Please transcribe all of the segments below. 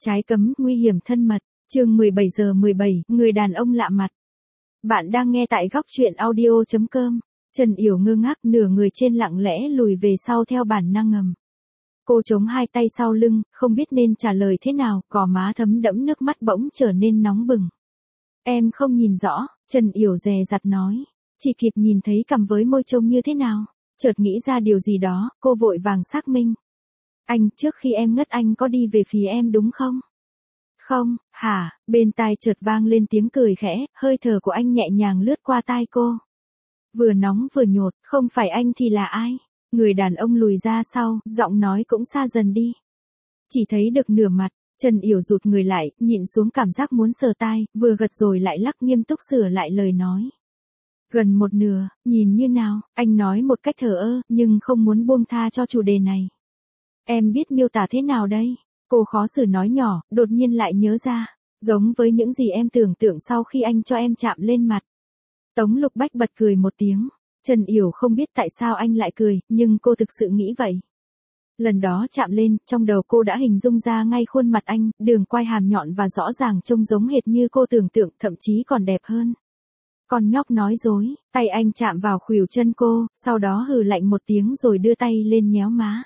Trái cấm, nguy hiểm thân mật, chương 17 giờ 17, người đàn ông lạ mặt. Bạn đang nghe tại góc truyện audio.com. Trần Yểu ngơ ngác, nửa người trên lặng lẽ lùi về sau theo bản năng ngầm. Cô chống hai tay sau lưng, không biết nên trả lời thế nào, gò má thấm đẫm nước mắt bỗng trở nên nóng bừng. Em không nhìn rõ, Trần Yểu dè dặt nói. Chỉ kịp nhìn thấy cằm với môi trông như thế nào. Chợt nghĩ ra điều gì đó, cô vội vàng xác minh. Anh, trước khi em ngất anh có đi về phía em đúng không? Không, hả? Bên tai chợt vang lên tiếng cười khẽ, hơi thở của anh nhẹ nhàng lướt qua tai cô. Vừa nóng vừa nhột, không phải anh thì là ai? Người đàn ông lùi ra sau, giọng nói cũng xa dần đi. Chỉ thấy được nửa mặt, Trần Yểu rụt người lại, nhịn xuống cảm giác muốn sờ tai, vừa gật rồi lại lắc, nghiêm túc sửa lại lời nói. Gần một nửa, nhìn như nào? Anh nói một cách thờ ơ, nhưng không muốn buông tha cho chủ đề này. Em biết miêu tả thế nào đây? Cô khó xử nói nhỏ, đột nhiên lại nhớ ra. Giống với những gì em tưởng tượng sau khi anh cho em chạm lên mặt. Tống Lục Bách bật cười một tiếng. Trần Yểu không biết tại sao anh lại cười, nhưng cô thực sự nghĩ vậy. Lần đó chạm lên, trong đầu cô đã hình dung ra ngay khuôn mặt anh, đường quai hàm nhọn và rõ ràng trông giống hệt như cô tưởng tượng, thậm chí còn đẹp hơn. Con nhóc nói dối, tay anh chạm vào khuỷu chân cô, sau đó hừ lạnh một tiếng rồi đưa tay lên nhéo má.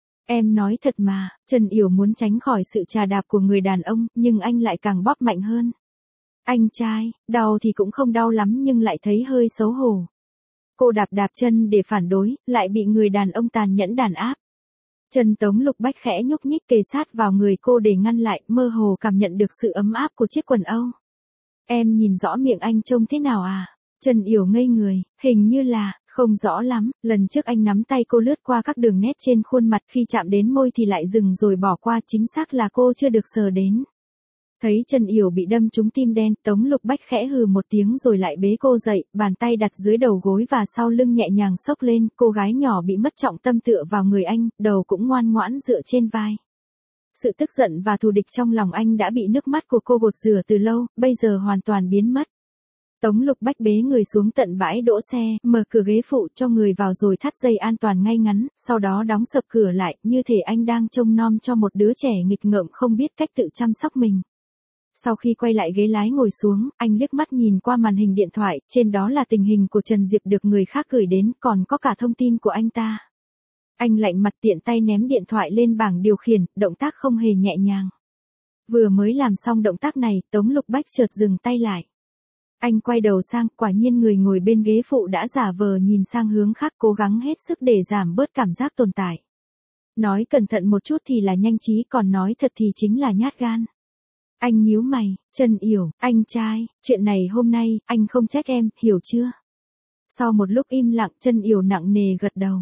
Em nói thật mà, Trần Yểu muốn tránh khỏi sự chà đạp của người đàn ông, nhưng anh lại càng bóp mạnh hơn. Anh trai, đau thì cũng không đau lắm nhưng lại thấy hơi xấu hổ. Cô đạp đạp chân để phản đối, lại bị người đàn ông tàn nhẫn đàn áp. Chân Tống Lục Bách khẽ nhúc nhích kề sát vào người cô để ngăn lại, mơ hồ cảm nhận được sự ấm áp của chiếc quần âu. Em nhìn rõ miệng anh trông thế nào à? Trần Yểu ngây người, hình như là, không rõ lắm, lần trước anh nắm tay cô lướt qua các đường nét trên khuôn mặt, khi chạm đến môi thì lại dừng rồi bỏ qua, chính xác là cô chưa được sờ đến. Thấy Trần Yểu bị đâm trúng tim đen, Tống Lục Bách khẽ hừ một tiếng rồi lại bế cô dậy, bàn tay đặt dưới đầu gối và sau lưng nhẹ nhàng xốc lên, cô gái nhỏ bị mất trọng tâm tựa vào người anh, đầu cũng ngoan ngoãn dựa trên vai. Sự tức giận và thù địch trong lòng anh đã bị nước mắt của cô gột rửa từ lâu, bây giờ hoàn toàn biến mất. Tống Lục Bách bế người xuống tận bãi đỗ xe, mở cửa ghế phụ cho người vào rồi thắt dây an toàn ngay ngắn, sau đó đóng sập cửa lại, như thể anh đang trông nom cho một đứa trẻ nghịch ngợm không biết cách tự chăm sóc mình. Sau khi quay lại ghế lái ngồi xuống, anh liếc mắt nhìn qua màn hình điện thoại, trên đó là tình hình của Trần Diệp được người khác gửi đến, còn có cả thông tin của anh ta. Anh lạnh mặt tiện tay ném điện thoại lên bảng điều khiển, động tác không hề nhẹ nhàng. Vừa mới làm xong động tác này, Tống Lục Bách chợt dừng tay lại. Anh quay đầu sang, quả nhiên người ngồi bên ghế phụ đã giả vờ nhìn sang hướng khác, cố gắng hết sức để giảm bớt cảm giác tồn tại. Nói cẩn thận một chút thì là nhanh trí, còn nói thật thì chính là nhát gan. Anh nhíu mày, Trần Yểu, anh trai, chuyện này hôm nay, anh không trách em, hiểu chưa? Sau một lúc im lặng, Trần Yểu nặng nề gật đầu.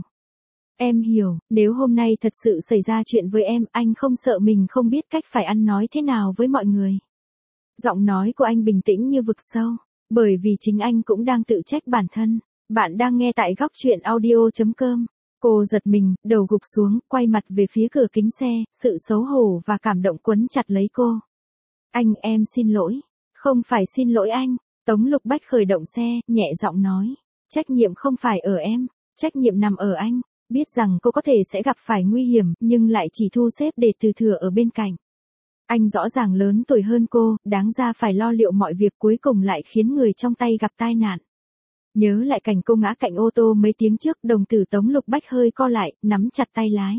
Em hiểu, nếu hôm nay thật sự xảy ra chuyện với em, anh không sợ mình không biết cách phải ăn nói thế nào với mọi người. Giọng nói của anh bình tĩnh như vực sâu, bởi vì chính anh cũng đang tự trách bản thân. Bạn đang nghe tại góc truyện audio.com. Cô giật mình, đầu gục xuống, quay mặt về phía cửa kính xe, sự xấu hổ và cảm động quấn chặt lấy cô. Anh, em xin lỗi. Không phải xin lỗi anh. Tống Lục Bách khởi động xe, nhẹ giọng nói. Trách nhiệm không phải ở em, trách nhiệm nằm ở anh. Biết rằng cô có thể sẽ gặp phải nguy hiểm, nhưng lại chỉ thu xếp để từ thừa ở bên cạnh. Anh rõ ràng lớn tuổi hơn cô, đáng ra phải lo liệu mọi việc, cuối cùng lại khiến người trong tay gặp tai nạn. Nhớ lại cảnh cô ngã cạnh ô tô mấy tiếng trước, đồng tử Tống Lục Bách hơi co lại, nắm chặt tay lái.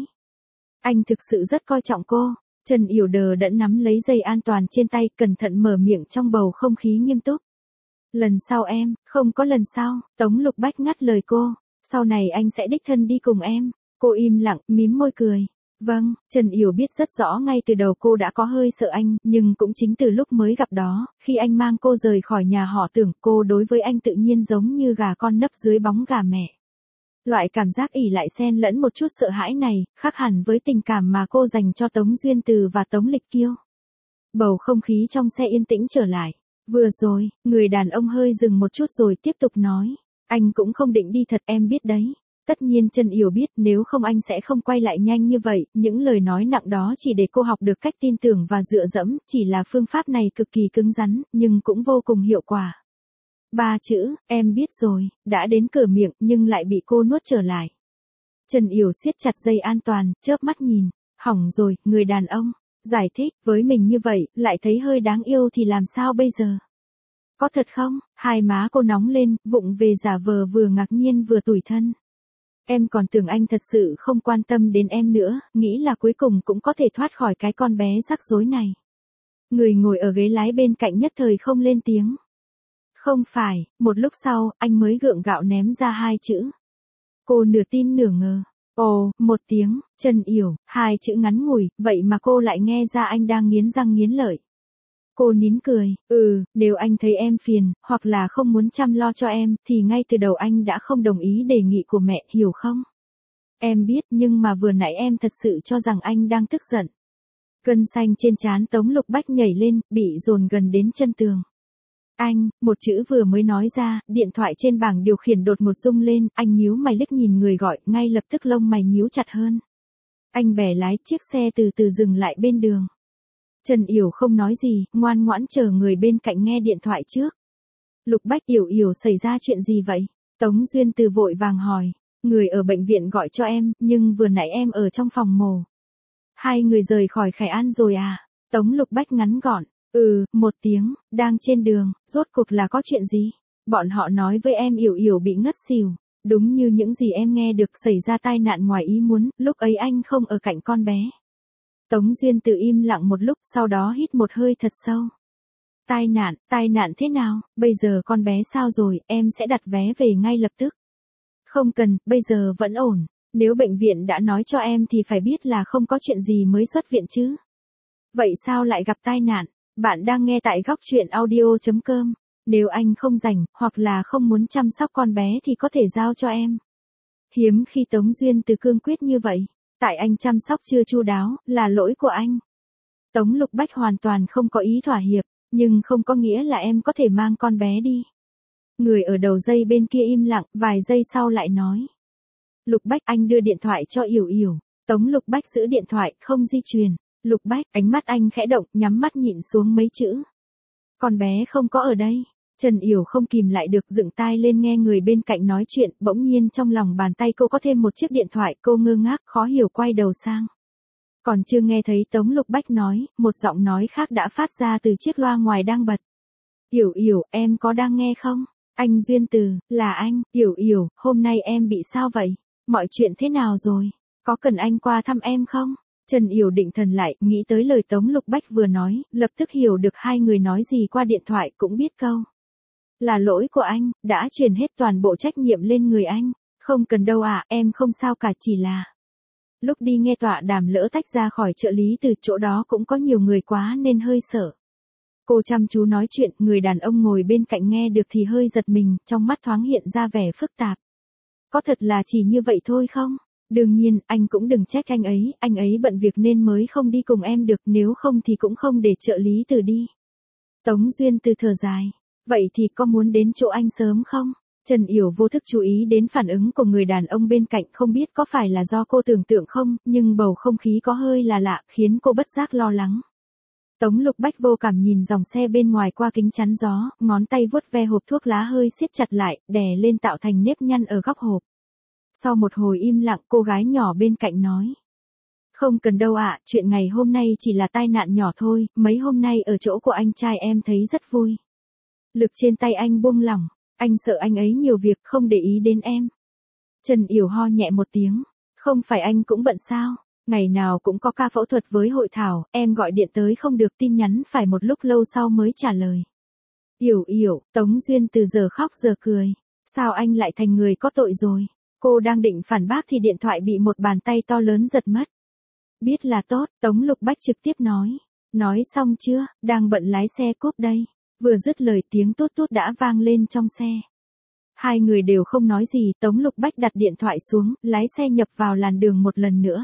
Anh thực sự rất coi trọng cô. Trần Yểu đờ đẫn nắm lấy dây an toàn trên tay, cẩn thận mở miệng trong bầu không khí nghiêm túc. Lần sau em, không có lần sau, Tống Lục Bách ngắt lời cô. Sau này anh sẽ đích thân đi cùng em. Cô im lặng, mím môi cười. Vâng, Trần Yểu biết rất rõ ngay từ đầu cô đã có hơi sợ anh, nhưng cũng chính từ lúc mới gặp đó, khi anh mang cô rời khỏi nhà họ Tưởng, cô đối với anh tự nhiên giống như gà con nấp dưới bóng gà mẹ. Loại cảm giác ỷ lại xen lẫn một chút sợ hãi này, khác hẳn với tình cảm mà cô dành cho Tống Duyên Từ và Tống Lịch Kiêu. Bầu không khí trong xe yên tĩnh trở lại. Vừa rồi, người đàn ông hơi dừng một chút rồi tiếp tục nói. Anh cũng không định đi thật, em biết đấy. Tất nhiên Trần Yểu biết, nếu không anh sẽ không quay lại nhanh như vậy, những lời nói nặng đó chỉ để cô học được cách tin tưởng và dựa dẫm, chỉ là phương pháp này cực kỳ cứng rắn, nhưng cũng vô cùng hiệu quả. 3 chữ, em biết rồi, đã đến cửa miệng, nhưng lại bị cô nuốt trở lại. Trần Yểu siết chặt dây an toàn, chớp mắt nhìn. Hỏng rồi, người đàn ông. giải thích, với mình như vậy, lại thấy hơi đáng yêu thì làm sao bây giờ? Có thật không? Hai má cô nóng lên, vụng về giả vờ vừa ngạc nhiên vừa tủi thân. Em còn tưởng anh thật sự không quan tâm đến em nữa, nghĩ là cuối cùng cũng có thể thoát khỏi cái con bé rắc rối này. Người ngồi ở ghế lái bên cạnh nhất thời không lên tiếng. Không phải, một lúc sau, anh mới gượng gạo ném ra hai chữ. Cô nửa tin nửa ngờ. Ồ, một tiếng, Trần Yểu, hai chữ ngắn ngủi, vậy mà cô lại nghe ra anh đang nghiến răng nghiến lợi. Cô nín cười, nếu anh thấy em phiền, hoặc là không muốn chăm lo cho em, thì ngay từ đầu anh đã không đồng ý đề nghị của mẹ, hiểu không? Em biết, nhưng mà vừa nãy em thật sự cho rằng anh đang tức giận. Gân xanh trên trán Tống Lục Bách nhảy lên, bị dồn gần đến chân tường. Anh, một chữ vừa mới nói ra, điện thoại trên bảng điều khiển đột ngột rung lên, anh nhíu mày liếc nhìn người gọi, ngay lập tức lông mày nhíu chặt hơn. Anh bẻ lái chiếc xe từ từ dừng lại bên đường. Trần Yểu không nói gì, ngoan ngoãn chờ người bên cạnh nghe điện thoại trước. Lục Bách, Yểu xảy ra chuyện gì vậy? Tống Duyên Từ vội vàng hỏi. Người ở bệnh viện gọi cho em, nhưng vừa nãy em ở trong phòng mổ. Hai người rời khỏi Khải An rồi à? Tống Lục Bách ngắn gọn. Một tiếng, đang trên đường, rốt cuộc là có chuyện gì? Bọn họ nói với em Yểu bị ngất xỉu. Đúng như những gì em nghe được, xảy ra tai nạn ngoài ý muốn, lúc ấy anh không ở cạnh con bé. Tống Duyên Từ im lặng một lúc, sau đó hít một hơi thật sâu. Tai nạn thế nào? Bây giờ con bé sao rồi, em sẽ đặt vé về ngay lập tức. Không cần, bây giờ vẫn ổn. Nếu bệnh viện đã nói cho em thì phải biết là không có chuyện gì mới xuất viện chứ. Vậy sao lại gặp tai nạn? Bạn đang nghe tại góc truyện audio.com. Nếu anh không rảnh, hoặc là không muốn chăm sóc con bé thì có thể giao cho em. Hiếm khi Tống Duyên Từ cương quyết như vậy. Tại anh chăm sóc chưa chu đáo, là lỗi của anh. Tống Lục Bách hoàn toàn không có ý thỏa hiệp, nhưng không có nghĩa là em có thể mang con bé đi. Người ở đầu dây bên kia im lặng, vài giây sau lại nói. Lục Bách, anh đưa điện thoại cho Yểu. Tống Lục Bách giữ điện thoại, không di chuyển. Lục Bách, ánh mắt anh khẽ động, nhắm mắt nhịn xuống mấy chữ. Con bé không có ở đây. Trần Yểu không kìm lại được, dựng tai lên nghe người bên cạnh nói chuyện, bỗng nhiên trong lòng bàn tay cô có thêm một chiếc điện thoại, cô ngơ ngác, khó hiểu quay đầu sang. Còn chưa nghe thấy Tống Lục Bách nói, một giọng nói khác đã phát ra từ chiếc loa ngoài đang bật. Yểu, em có đang nghe không? Anh Duyên Từ, là anh. Yểu, hôm nay em bị sao vậy? Mọi chuyện thế nào rồi? Có cần anh qua thăm em không? Trần Yểu định thần lại, nghĩ tới lời Tống Lục Bách vừa nói, lập tức hiểu được hai người nói gì qua điện thoại, cũng biết câu. Là lỗi của anh, đã chuyển hết toàn bộ trách nhiệm lên người anh. Không cần đâu ạ, em không sao cả, chỉ là... Lúc đi nghe tọa đàm lỡ tách ra khỏi trợ lý từ chỗ đó cũng có nhiều người quá nên hơi sợ. Cô chăm chú nói chuyện, người đàn ông ngồi bên cạnh nghe được thì hơi giật mình, trong mắt thoáng hiện ra vẻ phức tạp. Có thật là chỉ như vậy thôi không? Đương nhiên, anh cũng đừng trách anh ấy bận việc nên mới không đi cùng em được, nếu không thì cũng không để trợ lý Từ đi. Tống Duyên Từ thở dài. Vậy thì có muốn đến chỗ anh sớm không? Trần Yểu vô thức chú ý đến phản ứng của người đàn ông bên cạnh, không biết có phải là do cô tưởng tượng không, nhưng bầu không khí có hơi là lạ, khiến cô bất giác lo lắng. Tống Lục Bách vô cảm nhìn dòng xe bên ngoài qua kính chắn gió, ngón tay vuốt ve hộp thuốc lá hơi siết chặt lại, đè lên tạo thành nếp nhăn ở góc hộp. Sau một hồi im lặng, cô gái nhỏ bên cạnh nói. Không cần đâu ạ, chuyện ngày hôm nay chỉ là tai nạn nhỏ thôi, mấy hôm nay ở chỗ của anh trai em thấy rất vui. Lực trên tay anh buông lỏng, anh sợ anh ấy nhiều việc không để ý đến em. Trần Yểu ho nhẹ một tiếng, không phải anh cũng bận sao, ngày nào cũng có ca phẫu thuật với hội thảo, em gọi điện tới không được, tin nhắn phải một lúc lâu sau mới trả lời. Yểu, Tống Duyên Từ giờ khóc giờ cười, sao anh lại thành người có tội rồi? Cô đang định phản bác thì điện thoại bị một bàn tay to lớn giật mất. Biết là tốt, Tống Lục Bách trực tiếp nói. Nói xong chưa, đang bận lái xe cúp đây. Vừa dứt lời tiếng tút tút đã vang lên trong xe. Hai người đều không nói gì, Tống Lục Bách đặt điện thoại xuống, lái xe nhập vào làn đường một lần nữa.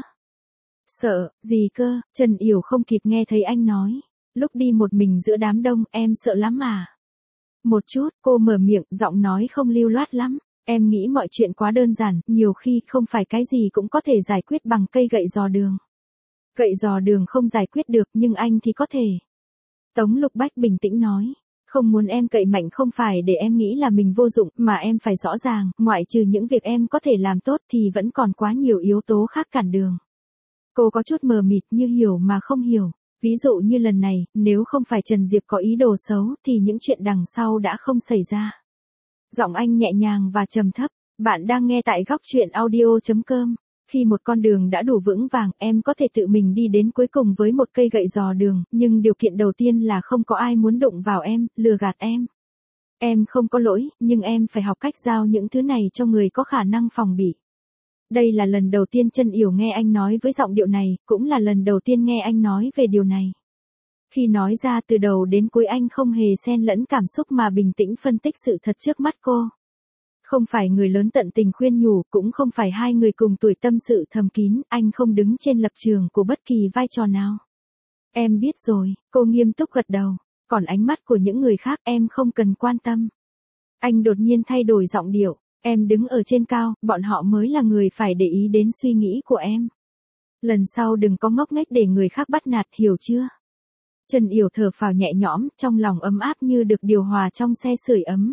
Sợ, gì cơ, Trần Yểu không kịp nghe thấy anh nói. Lúc đi một mình giữa đám đông, em sợ lắm à? Một chút, cô mở miệng, giọng nói không lưu loát lắm. Em nghĩ mọi chuyện quá đơn giản, nhiều khi không phải cái gì cũng có thể giải quyết bằng cây gậy dò đường. Gậy dò đường không giải quyết được, nhưng anh thì có thể. Tống Lục Bách bình tĩnh nói. Không muốn em cậy mạnh không phải để em nghĩ là mình vô dụng, mà em phải rõ ràng, ngoại trừ những việc em có thể làm tốt thì vẫn còn quá nhiều yếu tố khác cản đường. Cô có chút mờ mịt, như hiểu mà không hiểu. Ví dụ như lần này, nếu không phải Trần Diệp có ý đồ xấu thì những chuyện đằng sau đã không xảy ra. Giọng anh nhẹ nhàng và trầm thấp. Bạn đang nghe tại góc chuyện audio.com. Khi một con đường đã đủ vững vàng, em có thể tự mình đi đến cuối cùng với một cây gậy dò đường, nhưng điều kiện đầu tiên là không có ai muốn đụng vào em, lừa gạt em. Em không có lỗi, nhưng em phải học cách giao những thứ này cho người có khả năng phòng bị. Đây là lần đầu tiên Trân Yểu nghe anh nói với giọng điệu này, cũng là lần đầu tiên nghe anh nói về điều này. Khi nói ra từ đầu đến cuối anh không hề xen lẫn cảm xúc mà bình tĩnh phân tích sự thật trước mắt cô. Không phải người lớn tận tình khuyên nhủ, cũng không phải hai người cùng tuổi tâm sự thầm kín, anh không đứng trên lập trường của bất kỳ vai trò nào. Em biết rồi, cô nghiêm túc gật đầu, còn ánh mắt của những người khác em không cần quan tâm. Anh đột nhiên thay đổi giọng điệu, em đứng ở trên cao, bọn họ mới là người phải để ý đến suy nghĩ của em. Lần sau đừng có ngốc nghếch để người khác bắt nạt, hiểu chưa? Trân Yểu thở phào nhẹ nhõm, trong lòng ấm áp như được điều hòa trong xe sưởi ấm.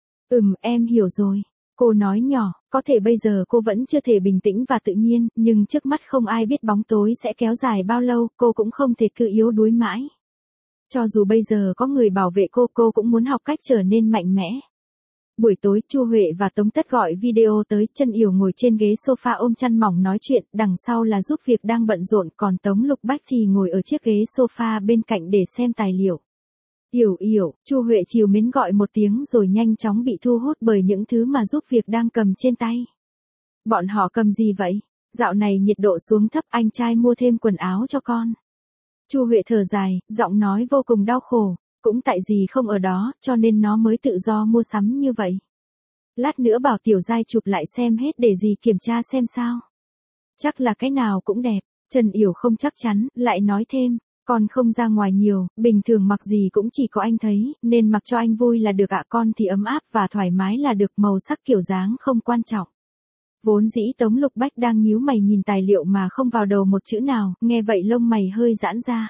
Em hiểu rồi. Cô nói nhỏ, có thể bây giờ cô vẫn chưa thể bình tĩnh và tự nhiên, nhưng trước mắt không ai biết bóng tối sẽ kéo dài bao lâu, cô cũng không thể cứ yếu đuối mãi. Cho dù bây giờ có người bảo vệ cô cũng muốn học cách trở nên mạnh mẽ. Buổi tối, Chu Huệ và Tống Tất gọi video tới, Trân Yểu ngồi trên ghế sofa ôm chăn mỏng nói chuyện, đằng sau là giúp việc đang bận rộn, còn Tống Lục Bách thì ngồi ở chiếc ghế sofa bên cạnh để xem tài liệu. Yểu, Chu Huệ trìu mến gọi một tiếng rồi nhanh chóng bị thu hút bởi những thứ mà giúp việc đang cầm trên tay. Bọn họ cầm gì vậy? Dạo này nhiệt độ xuống thấp, anh trai mua thêm quần áo cho con. Chu Huệ thở dài, giọng nói vô cùng đau khổ, cũng tại dì không ở đó, cho nên nó mới tự do mua sắm như vậy. Lát nữa bảo Tiểu Giai chụp lại xem hết để dì kiểm tra xem sao. Chắc là cái nào cũng đẹp. Trân Yểu không chắc chắn, lại nói thêm. Con không ra ngoài nhiều, bình thường mặc gì cũng chỉ có anh thấy, nên mặc cho anh vui là được ạ, con thì ấm áp và thoải mái là được, màu sắc kiểu dáng không quan trọng. Vốn dĩ Tống Lục Bách đang nhíu mày nhìn tài liệu mà không vào đầu một chữ nào, nghe vậy lông mày hơi giãn ra.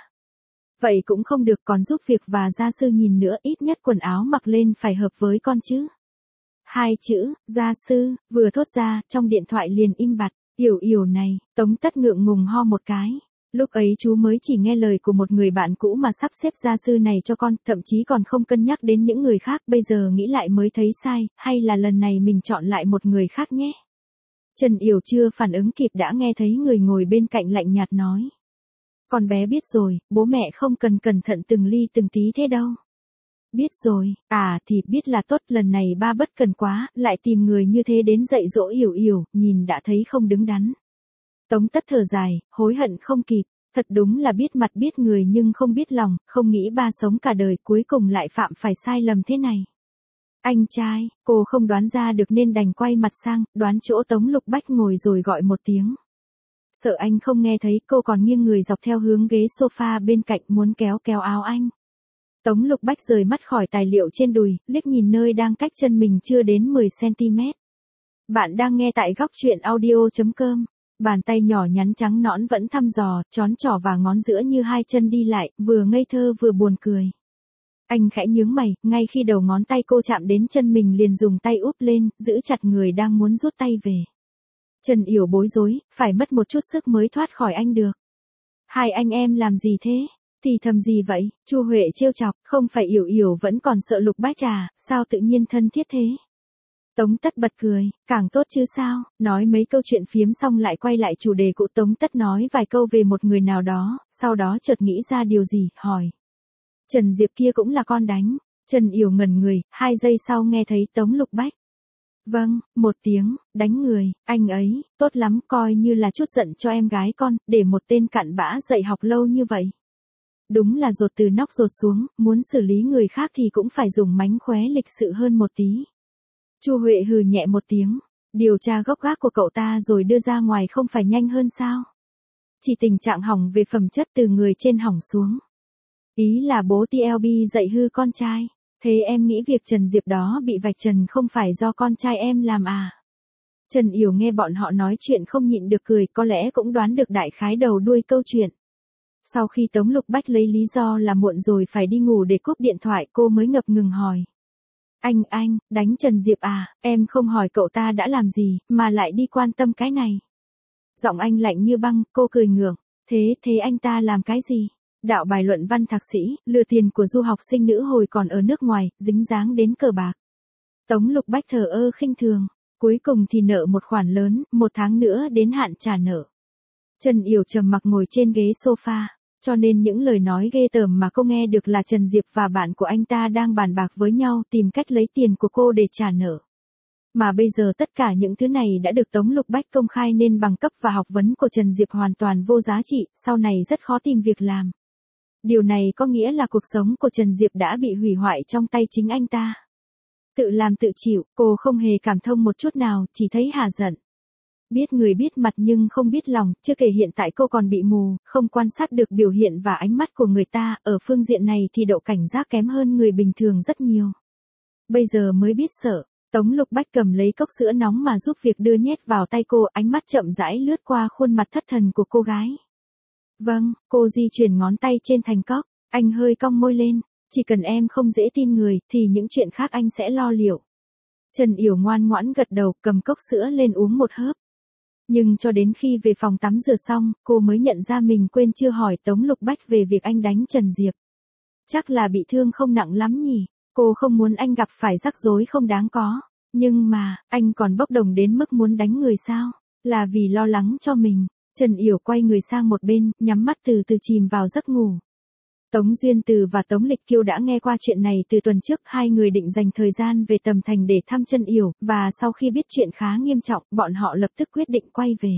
Vậy cũng không được, còn giúp việc và gia sư nhìn nữa, ít nhất quần áo mặc lên phải hợp với con chứ. Hai chữ, gia sư, vừa thốt ra, trong điện thoại liền im bặt. Yểu này, Tống Tất ngượng ngùng ho một cái. Lúc ấy chú mới chỉ nghe lời của một người bạn cũ mà sắp xếp gia sư này cho con, thậm chí còn không cân nhắc đến những người khác, bây giờ nghĩ lại mới thấy sai, hay là lần này mình chọn lại một người khác nhé. Trân Yểu chưa phản ứng kịp đã nghe thấy người ngồi bên cạnh lạnh nhạt nói. Con bé biết rồi, bố mẹ không cần cẩn thận từng ly từng tí thế đâu. Biết rồi, thì biết là tốt, lần này ba bất cần quá, lại tìm người như thế đến dạy dỗ Yểu, nhìn đã thấy không đứng đắn. Tống Tất thở dài, hối hận không kịp, thật đúng là biết mặt biết người nhưng không biết lòng, không nghĩ ba sống cả đời cuối cùng lại phạm phải sai lầm thế này. Anh trai, cô không đoán ra được nên đành quay mặt sang, đoán chỗ Tống Lục Bách ngồi rồi gọi một tiếng. Sợ anh không nghe thấy, cô còn nghiêng người dọc theo hướng ghế sofa bên cạnh muốn kéo áo anh. Tống Lục Bách rời mắt khỏi tài liệu trên đùi, liếc nhìn nơi đang cách chân mình chưa đến 10cm. Bạn đang nghe tại góc chuyện audio.com. Bàn tay nhỏ nhắn trắng nõn vẫn thăm dò, trón trỏ và ngón giữa như hai chân đi lại, vừa ngây thơ vừa buồn cười. Anh khẽ nhướng mày, ngay khi đầu ngón tay cô chạm đến chân mình liền dùng tay úp lên, giữ chặt người đang muốn rút tay về. Trân Yểu bối rối, phải mất một chút sức mới thoát khỏi anh được. Hai anh em làm gì thế? Thì thầm gì vậy? Chu Huệ trêu chọc, không phải Yểu vẫn còn sợ Lục Bách à, sao tự nhiên thân thiết thế? Tống Tất bật cười, càng tốt chứ sao, nói mấy câu chuyện phiếm xong lại quay lại chủ đề cũ. Tống Tất nói vài câu về một người nào đó, sau đó chợt nghĩ ra điều gì, hỏi. Trần Diệp kia cũng là con đánh. Trân Yểu ngẩn người, 2 giây sau nghe thấy Tống Lục Bách. Vâng, một tiếng, đánh người, anh ấy, tốt lắm, coi như là chút giận cho em gái con, để một tên cặn bã dạy học lâu như vậy. Đúng là dột từ nóc dột xuống, muốn xử lý người khác thì cũng phải dùng mánh khóe lịch sự hơn một tí. Chu Huệ hừ nhẹ một tiếng, điều tra gốc gác của cậu ta rồi đưa ra ngoài không phải nhanh hơn sao? Chỉ tình trạng hỏng về phẩm chất từ người trên hỏng xuống. Ý là bố TLB dạy hư con trai. Thế em nghĩ việc Trần Diệp đó bị vạch trần không phải do con trai em làm à? Trân Yểu nghe bọn họ nói chuyện không nhịn được cười, có lẽ cũng đoán được đại khái đầu đuôi câu chuyện. Sau khi Tống Lục Bách lấy lý do là muộn rồi phải đi ngủ để cúp điện thoại, cô mới ngập ngừng hỏi. Anh, đánh Trần Diệp à, em không hỏi cậu ta đã làm gì, mà lại đi quan tâm cái này. Giọng anh lạnh như băng, cô cười ngượng. Thế anh ta làm cái gì? Đạo bài luận văn thạc sĩ, lừa tiền của du học sinh nữ hồi còn ở nước ngoài, dính dáng đến cờ bạc. Tống Lục Bách thờ ơ khinh thường, cuối cùng thì nợ một khoản lớn, 1 tháng nữa đến hạn trả nợ. Trần Yểu trầm mặc ngồi trên ghế sofa, cho nên những lời nói ghê tởm mà cô nghe được là Trần Diệp và bạn của anh ta đang bàn bạc với nhau tìm cách lấy tiền của cô để trả nợ. Mà bây giờ tất cả những thứ này đã được Tống Lục Bách công khai nên bằng cấp và học vấn của Trần Diệp hoàn toàn vô giá trị, sau này rất khó tìm việc làm. Điều này có nghĩa là cuộc sống của Trần Diệp đã bị hủy hoại trong tay chính anh ta. Tự làm tự chịu, cô không hề cảm thông một chút nào, chỉ thấy hả giận. Biết người biết mặt nhưng không biết lòng, chưa kể hiện tại cô còn bị mù, không quan sát được biểu hiện và ánh mắt của người ta, ở phương diện này thì độ cảnh giác kém hơn người bình thường rất nhiều. Bây giờ mới biết sợ, Tống Lục Bách cầm lấy cốc sữa nóng mà giúp việc đưa nhét vào tay cô, ánh mắt chậm rãi lướt qua khuôn mặt thất thần của cô gái. Vâng, cô di chuyển ngón tay trên thành cốc, anh hơi cong môi lên, chỉ cần em không dễ tin người thì những chuyện khác anh sẽ lo liệu. Trần Yểu ngoan ngoãn gật đầu, cầm cốc sữa lên uống một hớp. Nhưng cho đến khi về phòng tắm rửa xong, cô mới nhận ra mình quên chưa hỏi Tống Lục Bách về việc anh đánh Trần Diệp. Chắc là bị thương không nặng lắm nhỉ, cô không muốn anh gặp phải rắc rối không đáng có. Nhưng mà, anh còn bốc đồng đến mức muốn đánh người sao? Là vì lo lắng cho mình. Trần Yểu quay người sang một bên, nhắm mắt từ từ chìm vào giấc ngủ. Tống Duyên Từ và Tống Lịch Kiêu đã nghe qua chuyện này từ tuần trước, hai người định dành thời gian về Tầm Thành để thăm Trần Yểu, và sau khi biết chuyện khá nghiêm trọng, bọn họ lập tức quyết định quay về.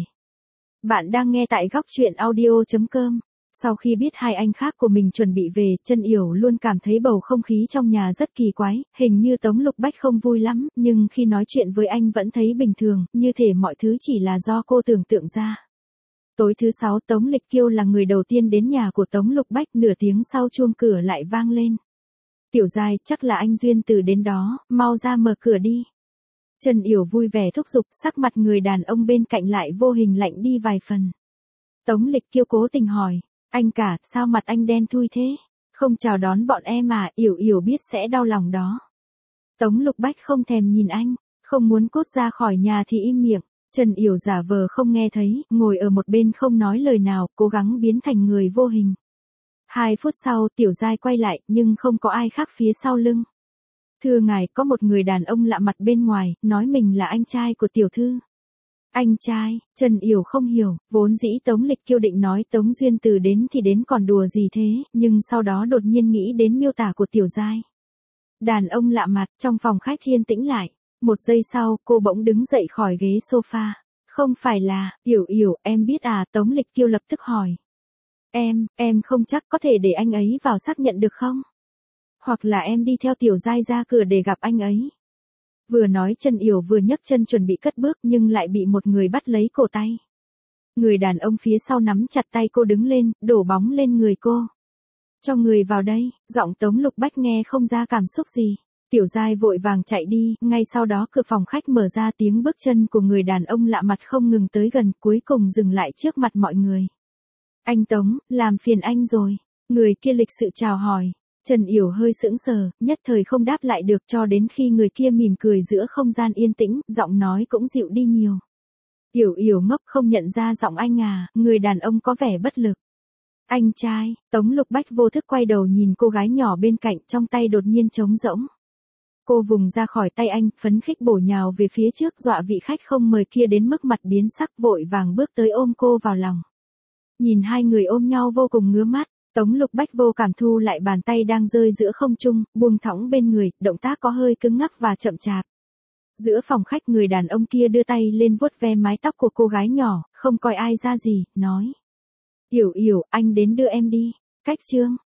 Bạn đang nghe tại góc truyện audio.com. Sau khi biết hai anh khác của mình chuẩn bị về, Trần Yểu luôn cảm thấy bầu không khí trong nhà rất kỳ quái, hình như Tống Lục Bách không vui lắm, nhưng khi nói chuyện với anh vẫn thấy bình thường, như thể mọi thứ chỉ là do cô tưởng tượng ra. Tối thứ 6 Tống Lịch Kiêu là người đầu tiên đến nhà của Tống Lục Bách, nửa tiếng sau chuông cửa lại vang lên. Tiểu Giai, chắc là anh Duyên Từ đến đó, mau ra mở cửa đi. Trần Yểu vui vẻ thúc giục, sắc mặt người đàn ông bên cạnh lại vô hình lạnh đi vài phần. Tống Lịch Kiêu cố tình hỏi, anh cả, sao mặt anh đen thui thế? Không chào đón bọn em à? Yểu biết sẽ đau lòng đó. Tống Lục Bách không thèm nhìn anh, không muốn cút ra khỏi nhà thì im miệng. Trần Yểu giả vờ không nghe thấy, ngồi ở một bên không nói lời nào, cố gắng biến thành người vô hình. 2 phút sau, Tiểu Giai quay lại, nhưng không có ai khác phía sau lưng. Thưa ngài, có một người đàn ông lạ mặt bên ngoài, nói mình là anh trai của tiểu thư. Anh trai? Trần Yểu không hiểu, vốn dĩ Tống Lịch Kiêu định nói Tống Duyên Từ đến thì đến còn đùa gì thế, nhưng sau đó đột nhiên nghĩ đến miêu tả của Tiểu Giai. Đàn ông lạ mặt, trong phòng khách yên tĩnh lại. 1 giây sau, cô bỗng đứng dậy khỏi ghế sofa. Không phải là, Yểu, em biết à? Tống Lịch Kiêu lập tức hỏi. Em không chắc, có thể để anh ấy vào xác nhận được không? Hoặc là em đi theo Tiểu Giai ra cửa để gặp anh ấy. Vừa nói Trần Yểu vừa nhấc chân chuẩn bị cất bước nhưng lại bị một người bắt lấy cổ tay. Người đàn ông phía sau nắm chặt tay cô đứng lên, đổ bóng lên người cô. Cho người vào đây, giọng Tống Lục Bách nghe không ra cảm xúc gì. Tiểu Giai vội vàng chạy đi, ngay sau đó cửa phòng khách mở ra, tiếng bước chân của người đàn ông lạ mặt không ngừng tới gần, cuối cùng dừng lại trước mặt mọi người. Anh Tống, làm phiền anh rồi. Người kia lịch sự chào hỏi. Trần Yểu hơi sững sờ, nhất thời không đáp lại được, cho đến khi người kia mỉm cười giữa không gian yên tĩnh, giọng nói cũng dịu đi nhiều. Yểu ngốc, không nhận ra giọng anh à? Người đàn ông có vẻ bất lực. Anh trai. Tống Lục Bách vô thức quay đầu nhìn cô gái nhỏ bên cạnh, trong tay đột nhiên trống rỗng. Cô vùng ra khỏi tay anh, phấn khích bổ nhào về phía trước, dọa vị khách không mời kia đến mức mặt biến sắc, vội vàng bước tới ôm cô vào lòng. Nhìn hai người ôm nhau vô cùng ngứa mắt, Tống Lục Bách vô cảm thu lại bàn tay đang rơi giữa không trung, buông thõng bên người, động tác có hơi cứng ngắc và chậm chạp. Giữa phòng khách, người đàn ông kia đưa tay lên vuốt ve mái tóc của cô gái nhỏ, không coi ai ra gì, nói. Yểu, anh đến đưa em đi. Cách chương.